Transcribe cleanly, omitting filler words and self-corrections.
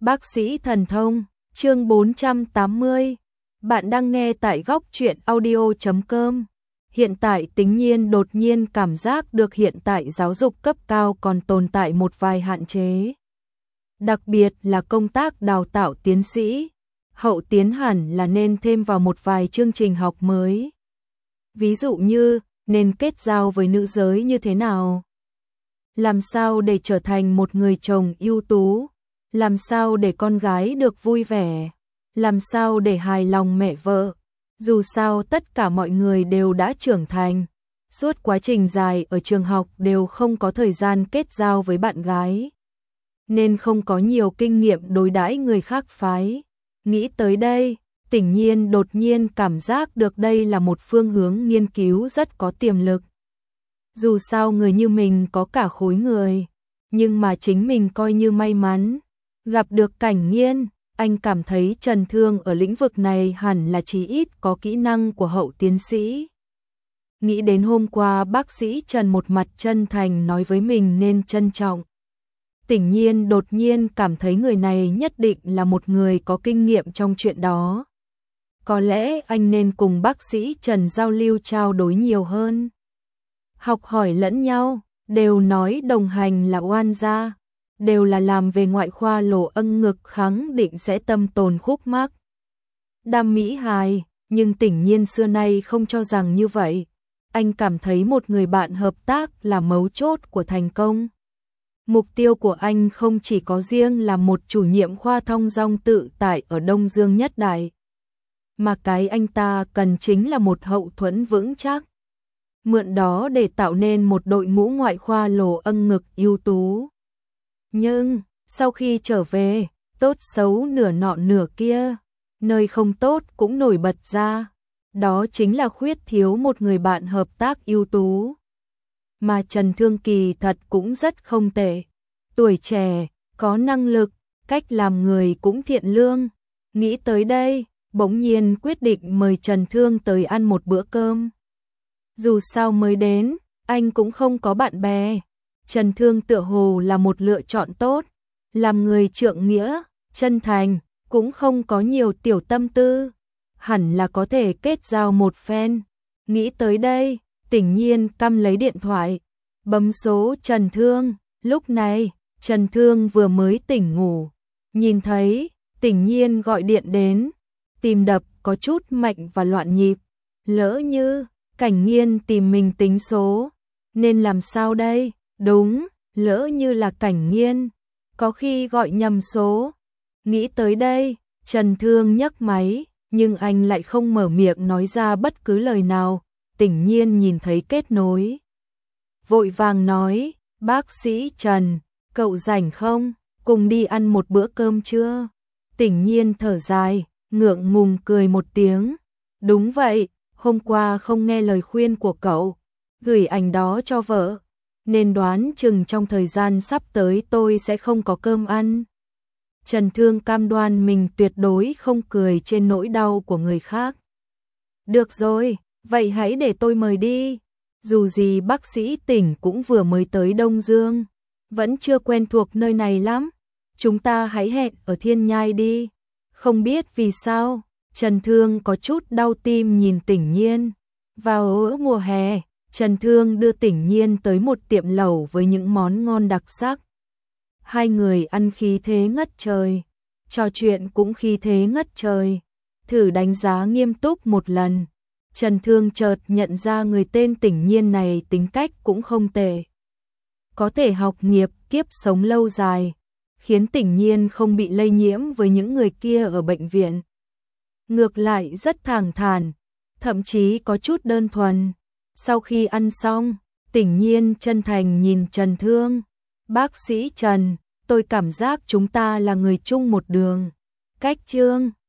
Bác sĩ thần thông, chương 480. Bạn đang nghe tại góc truyện audio.com. Hiện tại Tính Nhiên đột nhiên cảm giác được hiện tại giáo dục cấp cao còn tồn tại một vài hạn chế. Đặc biệt là công tác đào tạo tiến sĩ, hậu tiến hẳn là nên thêm vào một vài chương trình học mới. Ví dụ như, nên kết giao với nữ giới như thế nào? Làm sao để trở thành một người chồng ưu tú? Làm sao để con gái được vui vẻ? Làm sao để hài lòng mẹ vợ? Dù sao tất cả mọi người đều đã trưởng thành, suốt quá trình dài ở trường học đều không có thời gian kết giao với bạn gái, nên không có nhiều kinh nghiệm đối đãi người khác phái. Nghĩ tới đây, Tỉnh Nhiên đột nhiên cảm giác được đây là một phương hướng nghiên cứu rất có tiềm lực. Dù sao người như mình có cả khối người, nhưng mà chính mình coi như may mắn gặp được Cảnh Nhiên. Anh cảm thấy Trần Thương ở lĩnh vực này hẳn là chí ít có kỹ năng của hậu tiến sĩ. Nghĩ đến hôm qua bác sĩ Trần một mặt chân thành nói với mình nên trân trọng, Tỉnh Nhiên đột nhiên cảm thấy người này nhất định là một người có kinh nghiệm trong chuyện đó. Có lẽ anh nên cùng bác sĩ Trần giao lưu trao đổi nhiều hơn, học hỏi lẫn nhau. Đều nói đồng hành là oan gia, đều là làm về ngoại khoa lỗ âng ngực khẳng định sẽ tâm tồn khúc mắc đam mỹ hài, nhưng Tỉnh Nhiên xưa nay không cho rằng như vậy. Anh cảm thấy một người bạn hợp tác là mấu chốt của thành công. Mục tiêu của anh không chỉ có riêng là một chủ nhiệm khoa thông dong tự tại ở Đông Dương Nhất Đại, mà cái anh ta cần chính là một hậu thuẫn vững chắc, mượn đó để tạo nên một đội ngũ ngoại khoa lỗ âng ngực ưu tú. Nhưng, sau khi trở về, tốt xấu nửa nọ nửa kia, nơi không tốt cũng nổi bật ra. Đó chính là khuyết thiếu một người bạn hợp tác ưu tú. Mà Trần Thương kỳ thật cũng rất không tệ. Tuổi trẻ, có năng lực, cách làm người cũng thiện lương. Nghĩ tới đây, bỗng nhiên quyết định mời Trần Thương tới ăn một bữa cơm. Dù sao mới đến, anh cũng không có bạn bè. Trần Thương tựa hồ là một lựa chọn tốt, làm người trượng nghĩa, chân thành, cũng không có nhiều tiểu tâm tư, hẳn là có thể kết giao một phen. Nghĩ tới đây, Tỉnh Nhiên căm lấy điện thoại, bấm số Trần Thương. Lúc này, Trần Thương vừa mới tỉnh ngủ, nhìn thấy Tỉnh Nhiên gọi điện đến, tim đập có chút mạnh và loạn nhịp. Lỡ như Cảnh Nhiên tìm mình tính số, nên làm sao đây? Đúng, lỡ như là Cảnh Nhiên, có khi gọi nhầm số. Nghĩ tới đây, Trần Thương nhấc máy, nhưng anh lại không mở miệng nói ra bất cứ lời nào. Tỉnh Nhiên nhìn thấy kết nối, vội vàng nói, bác sĩ Trần, cậu rảnh không? Cùng đi ăn một bữa cơm chưa? Tỉnh Nhiên thở dài, ngượng ngùng cười một tiếng. Đúng vậy, hôm qua không nghe lời khuyên của cậu, gửi ảnh đó cho vợ, nên đoán chừng trong thời gian sắp tới tôi sẽ không có cơm ăn. Trần Thương cam đoan mình tuyệt đối không cười trên nỗi đau của người khác. Được rồi, vậy hãy để tôi mời đi. Dù gì bác sĩ Tỉnh cũng vừa mới tới Đông Dương, vẫn chưa quen thuộc nơi này lắm. Chúng ta hãy hẹn ở Thiên Nhai đi. Không biết vì sao, Trần Thương có chút đau tim nhìn Tỉnh Nhiên. Vào mùa hè, Trần Thương đưa Tỉnh Nhiên tới một tiệm lẩu với những món ngon đặc sắc. Hai người ăn khí thế ngất trời, trò chuyện cũng khí thế ngất trời. Thử đánh giá nghiêm túc một lần, Trần Thương chợt nhận ra người tên Tỉnh Nhiên này tính cách cũng không tệ. Có thể học nghiệp, kiếp sống lâu dài, khiến Tỉnh Nhiên không bị lây nhiễm với những người kia ở bệnh viện. Ngược lại rất thẳng thắn, thậm chí có chút đơn thuần. Sau khi ăn xong, Tỉnh Nhiên chân thành nhìn Trần Thương. Bác sĩ Trần, tôi cảm giác chúng ta là người chung một đường. Cách chương